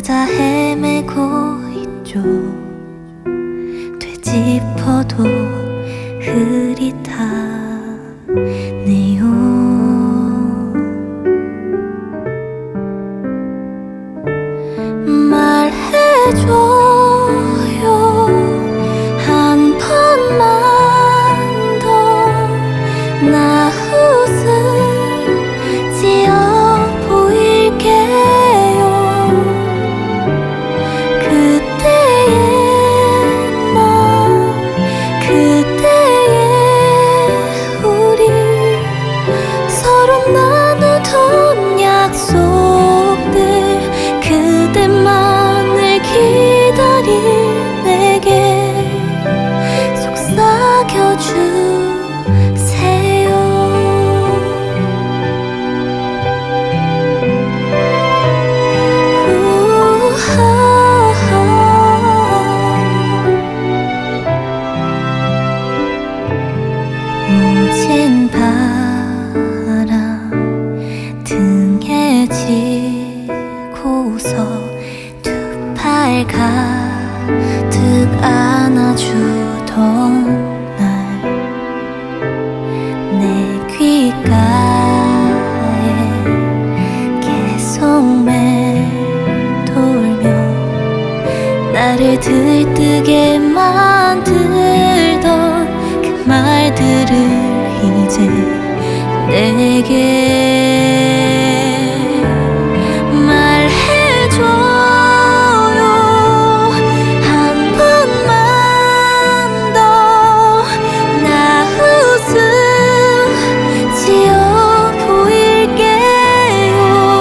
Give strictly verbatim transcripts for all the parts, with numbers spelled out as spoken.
혼자 헤매고 있죠. 되짚어도 흐릿하네요. 말해줘요 한 번만 더 나 웃음 지어 보일게요. 그때의 맘 그때의 우리 서로 나누던 약속들 그대만을 기다릴 내게 속삭여주세요. 우하하. 모진 바람 등에 지고서 두 팔 가득 안아주던 날 내 귓가에 계속 맴돌며 나를 들뜨게 만들던 그 말들을 이제 내게 말해줘요 한 번만 더 나 웃음 지어 보일게요.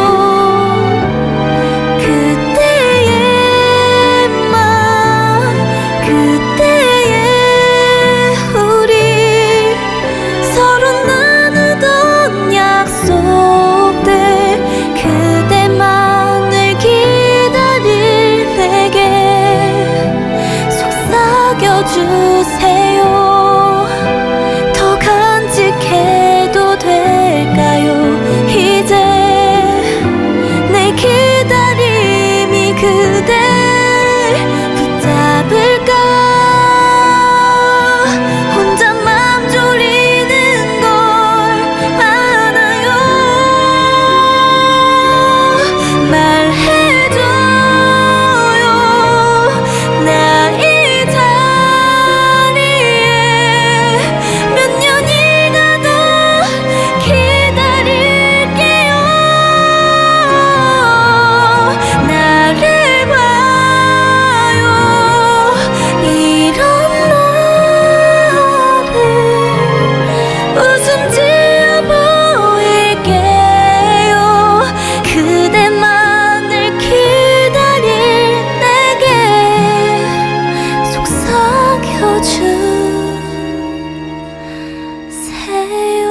그때의 맘 그때의 우리 서로 나누던 약속들 그대만을 기다릴 내게 속삭여주세요. 더 간직해도 될까요? 이제 내 기다림이 그댈 붙잡을까? 혼자 맘 졸이는 걸 아나요? 말해줘요 나 이 자리에 몇 년이 가도 기다릴게요. 나를 봐요 이런 나를 웃음 지어 보일게요. 그대만을 기다릴 내게 속삭여주세요.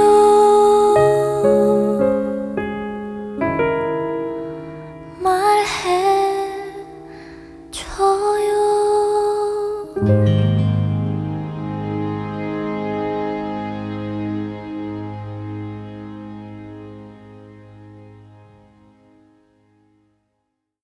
말해줘요.